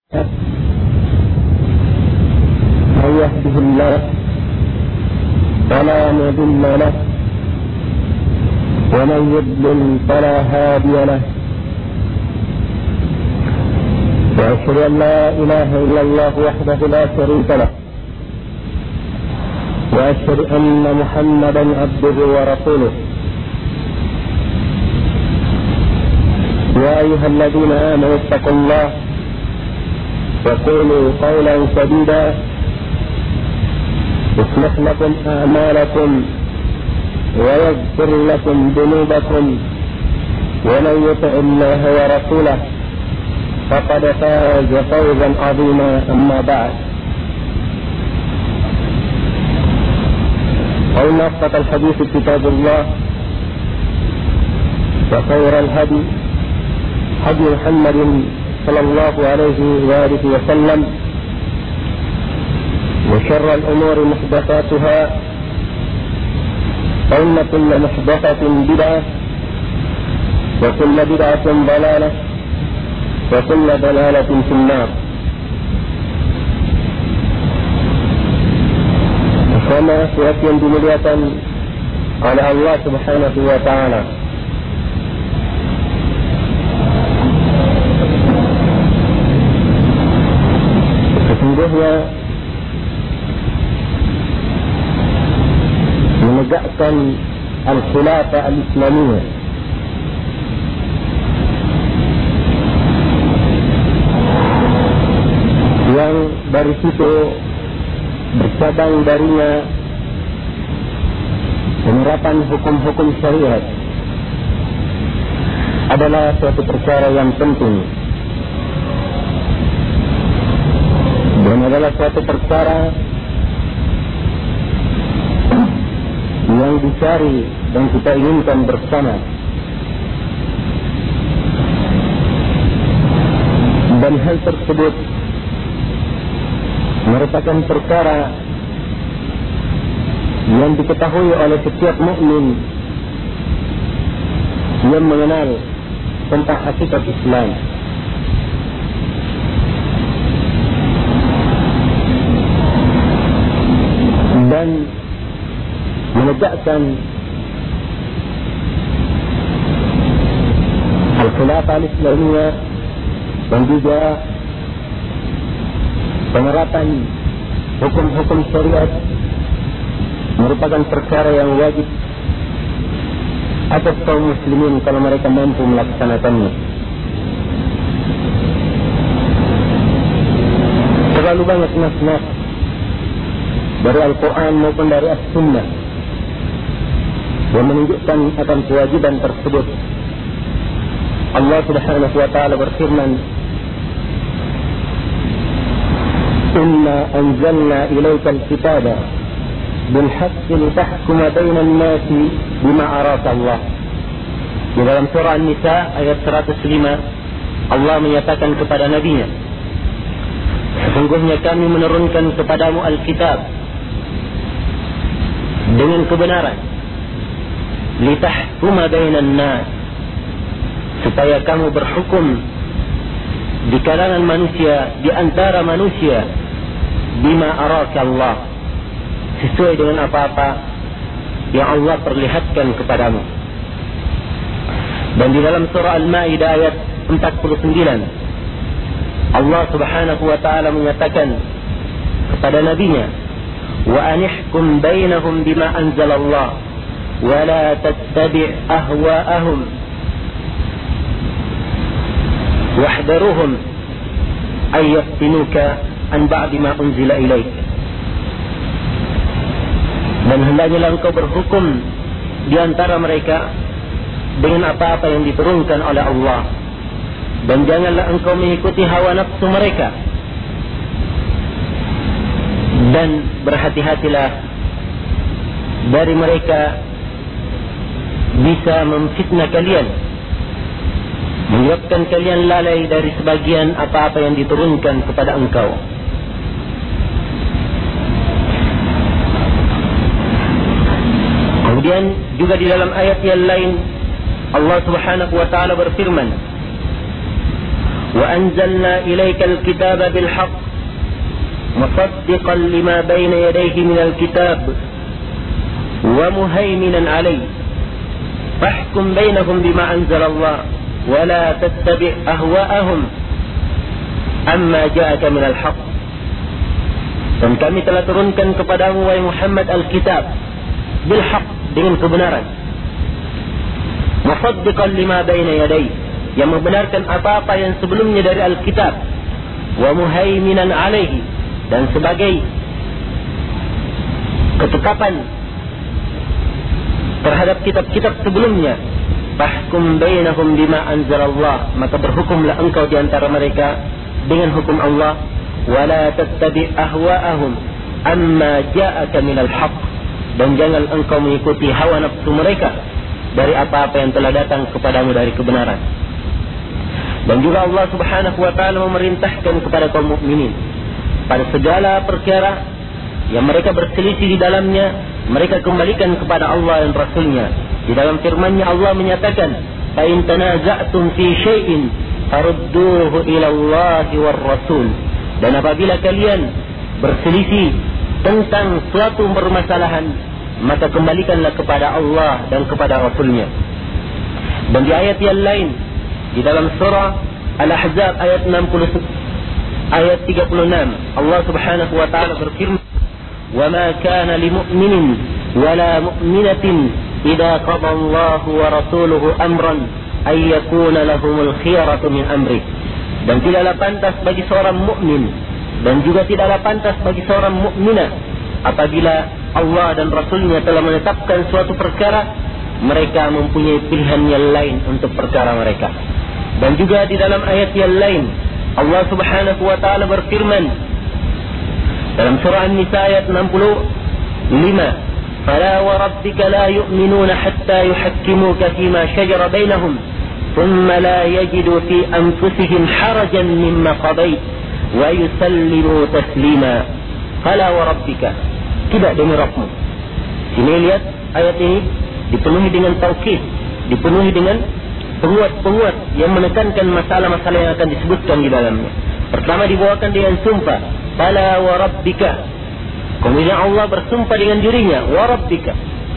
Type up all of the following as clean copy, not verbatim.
من يهده الله فلا مضل له ومن يضلل فلا هادي له وأشهد أن لا إله إلا الله وحده لا شريك له وأشهد أن محمدا عبده ورسوله يا أيها الذين آمنوا اتقوا الله وقولوا قولا سديدا يصلح لكم أعمالكم ويغفر لكم ذنوبكم ومن يطع الله ورسوله فقد فاز فوزا عظيما. أما بعد فإن أصدق الحديث كتاب الله وخير الهدي هدي محمد صلى الله عليه وآله وسلم وشر الأمور محدثاتها فإن كل محدثة بدعة وكل بدعة ضلالة وكل ضلالة في النار. Bersama suatu yang dimuliakan oleh Allah Subhanahu wa Ta'ala, sesungguhnya menegakkan al-khilafah al-islamiyah yang dari situ bercabang darinya penerapan hukum-hukum syariat adalah suatu perkara yang penting dan adalah suatu perkara yang dicari dan kita inginkan bersama, dan hal tersebut merupakan perkara yang diketahui oleh setiap mukmin yang mengenal tentang hakikat Islam. Dan menegakkan al-khilafah al-islamiyah dan juga penerapan hukum-hukum syariat merupakan perkara yang wajib atas kaum muslimin kalau mereka mampu melaksanakannya. Terlalu banyak nas-nas dari Al-Quran maupun dari As-Sunnah yang menunjukkan akan kewajiban tersebut. Allah Subhanahu wa Ta'ala berfirman, Inna anzalna ilaikal kitaba bilhaqqi litahkuma bainan nasi bima araka Allah. Di dalam surah An-Nisa ayat 105, Allah menyatakan kepada Nabi-Nya, sesungguhnya kami menurunkan kepadamu Alkitab dengan kebenaran, litahkuma bainan nas, supaya kamu berhukum di kalangan manusia, di antara manusia, bima araka Allah, sesuai dengan apa-apa yang Allah perlihatkan kepadamu. Dan di dalam surah Al-Ma'idah ayat 49, Allah Subhanahu wa Ta'ala menyatakan kepada Nabi-Nya, wa anihkum bainahum bima anzalallah wa la tattabi' ahwa'ahum wahdaruhum ay yaftinuka an ba'di ma unzila ilaik. Dan hendaknya engkau berhukum di antara mereka dengan apa-apa yang diturunkan oleh Allah, dan janganlah engkau mengikuti hawa nafsu mereka, dan berhati-hatilah dari mereka bisa memfitnah kalian, menyebabkan kalian lalai dari sebagian apa-apa yang diturunkan kepada engkau. Kemudian juga di dalam ayat yang lain Allah Subhanahu wa Ta'ala berfirman, wa anzalna ilaikal kitaba bil haqq musaddiqan lima bayna yadayhi minal kitab wa muhaiminan alayhi fahkum bainahum bima anzalallah wa la tattabi' ahwa'ahum amma ja'aka minal haqq. Dan kami telah turunkan kepadamu wahai Muhammad al-kitab bil haqq, dengan kebenaran, musaddiqan lima bayna yadayhi, yang membenarkan apa-apa yang sebelumnya dari al-kitab, wa muhaiminan alaihi, dan sebagai ketetapan terhadap kitab-kitab sebelumnya. Fahkum bainahum bima anzalallah, maka berhukumlah engkau di antara mereka dengan hukum Allah. Wala tattabi' ahwa'ahum amma ja'aka minal haqq, dan jangan engkau mengikuti hawa nafsu mereka dari apa-apa yang telah datang kepadamu dari kebenaran. Dan juga Allah Subhanahu wa ta'ala memerintahkan kepada kaum mukminin pada segala perkara yang mereka berselisih di dalamnya, mereka kembalikan kepada Allah dan Rasulnya. Di dalam firman-Nya Allah menyatakan, fa in tanaza'tum fi syai'in farudduhu ila Allahi war Rasul. Dan apabila kalian berselisih tentang suatu permasalahan, maka kembalikanlah kepada Allah dan kepada Rasulnya. Dan di ayat yang lain, di dalam surah Al-Ahzab ayat 36, Allah Subhanahu wa ta'ala berfirman, وَمَا كَانَ لِمُؤْمِنٍ وَلَا مُؤْمِنَةٍ إِذَا قَضَى اللَّهُ وَرَسُولُهُ أَمْرًا أَن يَكُونَ لَهُمُ الْخِيَرَةُ مِنْ أَمْرِهِ. Dan tidaklah pantas bagi seorang mukmin dan juga tidaklah pantas bagi seorang mukminah apabila Allah dan Rasulnya telah menetapkan suatu perkara, mereka mempunyai pilihan yang lain untuk perkara mereka. Dan juga di dalam ayat yang lain, Allah Subhanahu wa ta'ala berfirman dalam surah An-Nisa ayat 65, فَلَا وَرَبِّكَ لَا يُؤْمِنُونَ حَتَّى يُحَكِّمُوكَ فِيمَا شَجَرَ بَيْنَهُمْ ثُمَّ لَا يَجِدُوا فِي أَنفُسِهِمْ حَرَجًا مِّمَّا قَضَيْتَ وَيُسَلِّمُوا تَسْلِيمًا. فَلَا وَرَبِّكَ, tidak demi Rabbmu. Sini lihat ayat ini dipenuhi dengan taukid, dipenuhi dengan penguat-penguat yang menekankan masalah-masalah yang akan disebutkan di dalamnya. Pertama dibawakan dengan sumpah, fala wa rabbika. Kemudian Allah bersumpah dengan dirinya, wa rabbika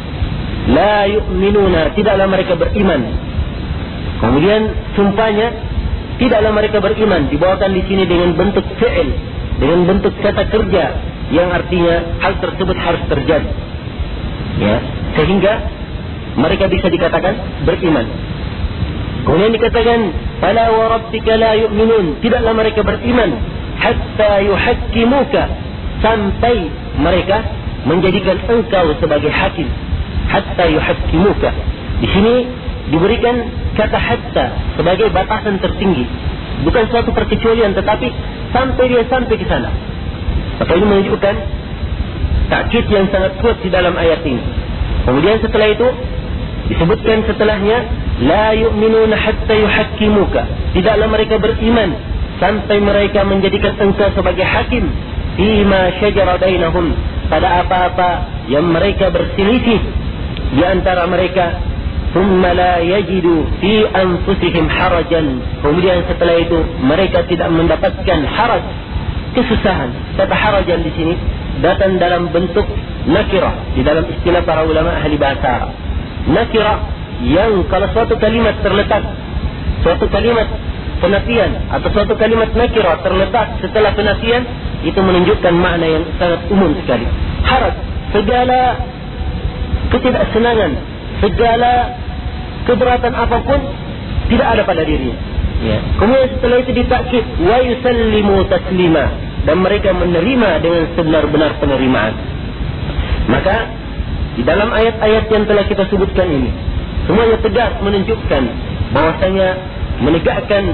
la yu'minuna, tidaklah mereka beriman. Kemudian sumpahnya, tidaklah mereka beriman, dibawakan di sini dengan bentuk fi'il, dengan bentuk kata kerja, yang artinya hal tersebut harus terjadi, ya, sehingga mereka bisa dikatakan beriman. Kemudian dikatakan fala wa rabbika la yu'minun, tidaklah mereka beriman hatta yuhakkimuka, sampai mereka menjadikan engkau sebagai hakim. Hatta yuhakkimuka, di sini diberikan kata hatta sebagai batasan tertinggi, bukan suatu perkecualian, tetapi sampai dia sampai ke sana. Maka ini menunjukkan takkid yang sangat kuat di dalam ayat ini. Kemudian setelah itu disebutkan setelahnya, la yu'minuna hatta yuhakkimuka, tidaklah mereka beriman sampai mereka menjadikan engkau sebagai hakim fima syajara bainahum, pada apa-apa yang mereka berselisih di antara mereka. Thumma la yajidu fi anfusihim harajan, kemudian setelah itu mereka tidak mendapatkan haraj, kesusahan. Kata harajan di sini datang dalam bentuk nakirah di dalam istilah para ulama ahli bahasa Arab. Nakirah yang kalau suatu kalimat terletak, suatu kalimat penafian atau suatu kalimat nakirah terletak setelah penafian, itu menunjukkan makna yang sangat umum sekali. Haraj, segala ketidaksenangan, segala keberatan apapun tidak ada pada dirinya, ya. Kemudian setelah itu ditakkid wa yusallimu taslima, dan mereka menerima dengan sebenar-benar penerimaan. Maka di dalam ayat-ayat yang telah kita sebutkan ini, semuanya tegas menunjukkan bahwasanya menegakkan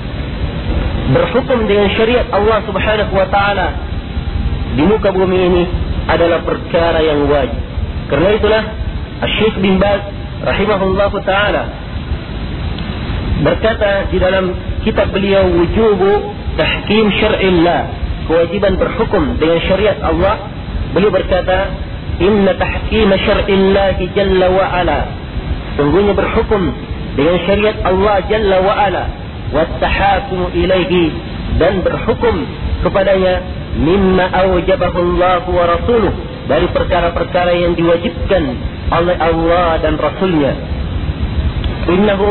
berhukum dengan syariat Allah Subhanahu wa ta'ala di muka bumi ini adalah perkara yang wajib. Karena itulah Syekh bin Baz rahimahullahu ta'ala berkata di dalam kitab beliau, wujubu tahkim syar'illah, kewajiban berhukum dengan syariat Allah. Beliau berkata, inna tahkim syar'illah jalla wa ala, sungguhnya berhukum dengan syariat Allah jalla wa ala, wattahakumu ilaihi, dan berhukum kepadanya mimma awjabahu Allah wa rasuluh, dari perkara-perkara yang diwajibkan oleh Allah dan Rasulnya. Innahu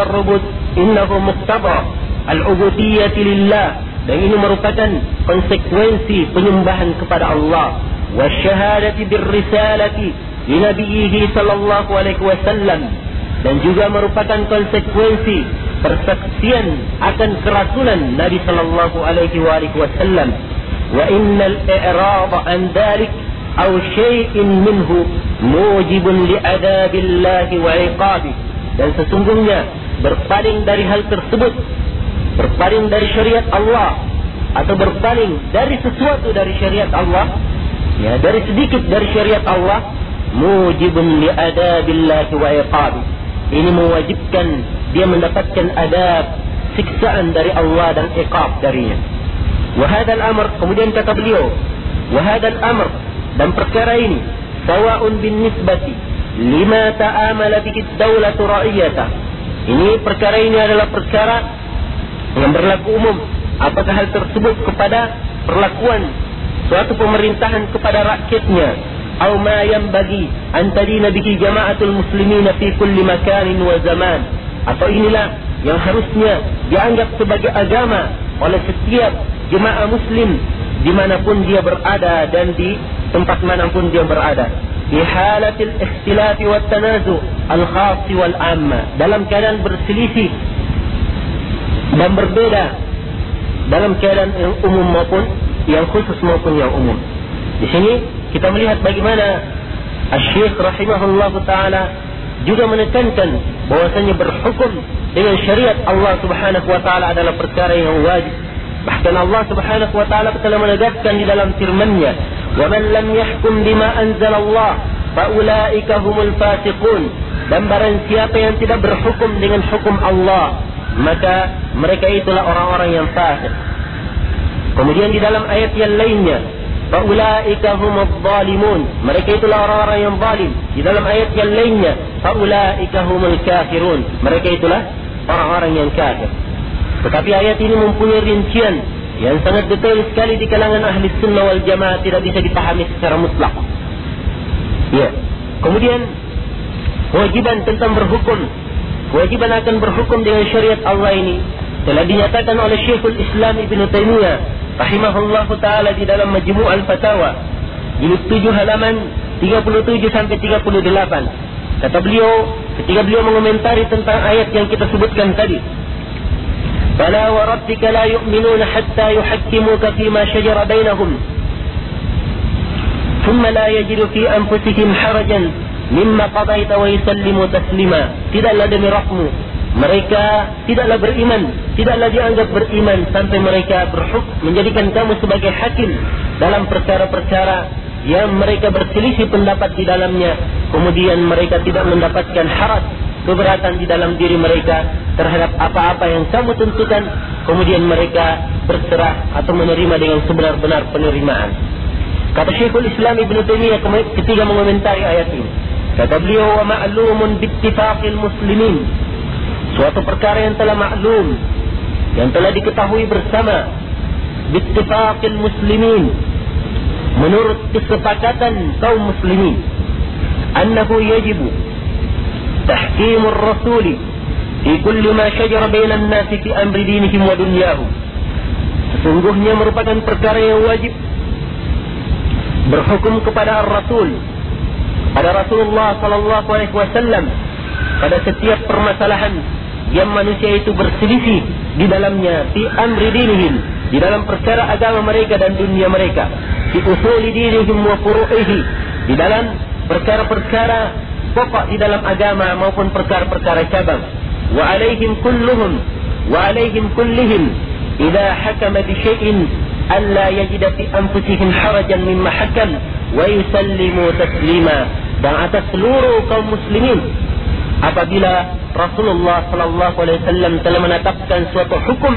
muqtada al-ubudiyyati lillah, dan ini merupakan konsekuensi penyembahan kepada Allah, wa syahadati birrisalati li nabiyhi sallallahu alaihi wasallam, dan juga merupakan konsekuensi persaksian akan kerasulan Nabi sallallahu alaihi wasallam. Wa innal i'rad an dhalik aw syai'in minhu mujibun li adabillahi wa iqabi, dan sesungguhnya berpaling dari hal tersebut, berpaling dari syariat Allah, atau berpaling dari sesuatu dari syariat Allah, ya, dari sedikit dari syariat Allah, mujibun li adabillahi wa iqabi, ini mewajibkan dia mendapatkan adab, siksaan dari Allah dan iqab darinya. Wa hadzal amr, kemudian kata beliau, wa hadzal amr, dan perkara ini sawa'un bin nisbati lima ta'amala bihi ad-daulatu ra'iyata, ini perkara ini adalah perkara yang berlaku umum, apakah hal tersebut kepada perlakuan suatu pemerintahan kepada rakyatnya, atau ma yanbaghi an tadina bihi jama'atul muslimin fi kulli makanin wa zaman, atau inilah yang harusnya dianggap sebagai agama oleh setiap jemaah muslim dimanapun dia berada dan di tempat manapun dia berada. Di halatil ikhtilaf wa tanazu al-khas wal amma, dalam keadaan berselisih dan berbeda, dalam keadaan yang umum maupun yang khusus maupun yang umum. Di sini kita melihat bagaimana Asy-Syaikh rahimahullah taala juga menekankan bahwasanya berhukum dengan syariat Allah Subhanahu wa taala adalah perkara yang wajib. Bahkan Allah Subhanahu wa taala telah menegaskan di dalam firman-Nya, "Wa man lam yahkum bima anzalallah fa ulaika humul fasiqun." Dan barang siapa yang tidak berhukum dengan hukum Allah, maka mereka itulah orang-orang yang fasik. Kemudian di dalam ayat yang lainnya, fa ulaika humudz zalimun, mereka itulah orang-orang yang zalim. Di dalam ayat yang lainnya, fa ulaika humul kafirun, mereka itulah orang-orang yang kafir. Tetapi ayat ini mempunyai rincian yang sangat detail sekali di kalangan ahli sunnah wal jamaah, tidak bisa dipahami secara mutlak. Ya. Kemudian kewajiban tentang berhukum, kewajiban akan berhukum dengan syariat Allah ini telah dinyatakan oleh Syekhul Islam Ibn Taimiyah rahimahullahu taala di dalam Majmu' al-Fatawa jilid 7 halaman 37 sampai 38. Kata beliau ketika beliau mengomentari tentang ayat yang kita sebutkan tadi, "Fala wa rabbika la yu'minuna hatta yuhakkimuka fima shajara bainahum thumma la yajidu fi anfusihim harajan mimma qadaita wa yusallimu taslima." Tidaklah demi Rabbmu, mereka tidaklah beriman, tidaklah dianggap beriman sampai mereka menjadikan kamu sebagai hakim dalam perkara-perkara yang mereka berselisih pendapat di dalamnya, kemudian mereka tidak mendapatkan haraj, keberatan di dalam diri mereka terhadap apa-apa yang kamu tentukan, kemudian mereka berserah atau menerima dengan sebenar-benar penerimaan. Kata Syekhul Islam Ibn Taimiyah ketika mengomentari ayat ini, kata beliau, "Wa ma'lumun bittifaqil muslimin," suatu perkara yang telah maklum, yang telah diketahui bersama, bittifaqil muslimin, menurut kesepakatan kaum muslimin, annahu yajibu tahkimur rasuli fi kulli ma syajara bainan nasi fi amri dinihim wa dunyahum. Sesungguhnya merupakan perkara yang wajib berhukum kepada Rasul, pada Rasulullah sallallahu alaihi wasallam, pada setiap permasalahan yang manusia itu berselisih di dalamnya, fi amri dinihim, di dalam perkara agama mereka dan dunia mereka, fi usuli dinihim wa furu'ihi, di dalam perkara-perkara pokok di dalam agama maupun perkara-perkara cabang. Wa alaihim kullihim idza hakama bi syai'in alla yajida fi anfusihim harajan mimma hakam wa yusallimu taslima. Dan atas seluruh kaum muslimin, apabila Rasulullah sallallahu alaihi wasallam telah menetapkan suatu hukum,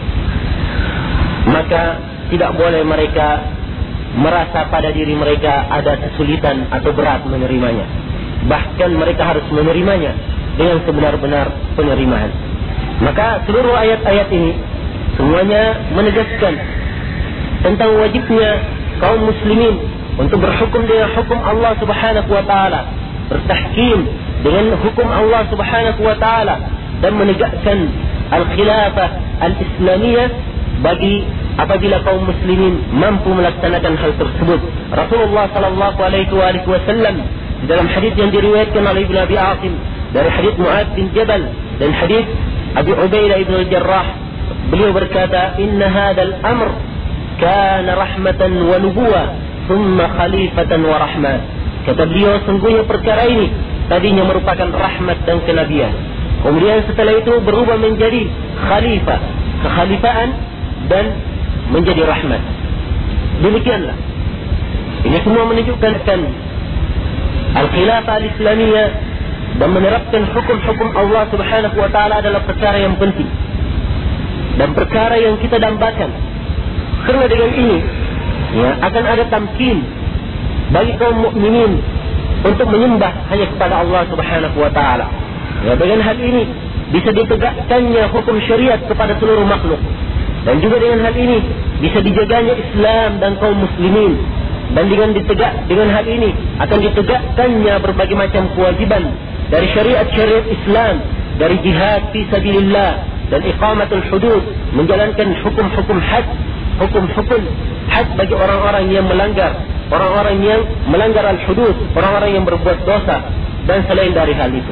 maka tidak boleh mereka merasa pada diri mereka ada kesulitan atau berat menerimanya. Bahkan mereka harus menerimanya dengan sebenar-benar penerimaan. Maka seluruh ayat-ayat ini semuanya menegaskan tentang wajibnya kaum muslimin untuk berhukum dengan hukum Allah Subhanahu wa taala, bertahkim dengan hukum Allah Subhanahu wa taala, dan menegakkan al-khilafah al-islamiyah bagi apabila kaum muslimin mampu melaksanakan hal tersebut. Rasulullah sallallahu alaihi wasallam di dalam hadis yang diriwayatkan oleh Ibnu Abi Asim dari hadis Mu'adz bin Jabal dan hadis Abu Ubaidah ibn al-Jarrah, beliau berkata, "Inna hadzal amr kana rahmatan wa nubuwah, thumma khalifatan wa rahmat." Kata beliau, sungguhnya perkara ini tadinya merupakan rahmat dan kenabian, kemudian setelah itu berubah menjadi khalifah, kekhalifaan, dan menjadi rahmat. Demikianlah. Ini semua menunjukkan al-khilafah al-islamiyah dan menerapkan hukum-hukum Allah Subhanahu wa taala adalah perkara yang penting dan perkara yang kita dambakan. Karena dengan ini akan ada tamkin bagi kaum mukminin untuk menyembah hanya kepada Allah Subhanahu wa taala. Dengan hal ini bisa ditegakkannya hukum syariat kepada seluruh makhluk, dan juga dengan hal ini bisa dijaganya Islam dan kaum muslimin, dan dengan hal ini akan ditegakkannya berbagai macam kewajiban dari syariat-syariat Islam, dari jihad fi sabilillah dan iqamatul hudud, menjalankan hukum-hukum had, hukum-hukum had bagi orang-orang yang melanggar al-hudud, orang-orang yang berbuat dosa dan selain dari hal itu.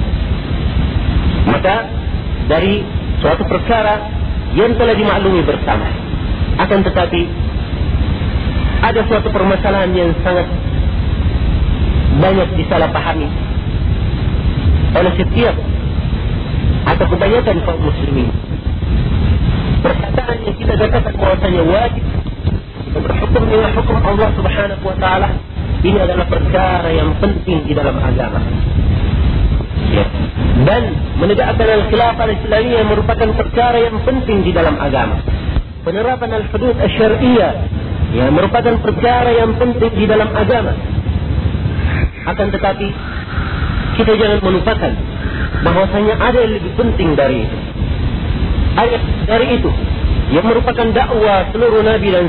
Maka dari suatu perkara yang telah dimaklumi bersama, akan tetapi ada suatu permasalahan yang sangat banyak disalahpahami oleh setiap atau kebanyakan kaum muslimin. Perkataan yang kita katakan bahwasanya wajib kita berhukum dengan hukum Allah Subhanahu wa taala, ini adalah perkara yang penting di dalam agama. Dan menegakkan al-khilafah al-islamiyah merupakan perkara yang penting di dalam agama. Penerapan al-hudud asy-syar'iyyah merupakan perkara yang penting di dalam agama. Akan tetapi kita jangan melupakan bahwasanya ada yang lebih penting dari itu. Ayat dari itu yang merupakan dakwah seluruh nabi dan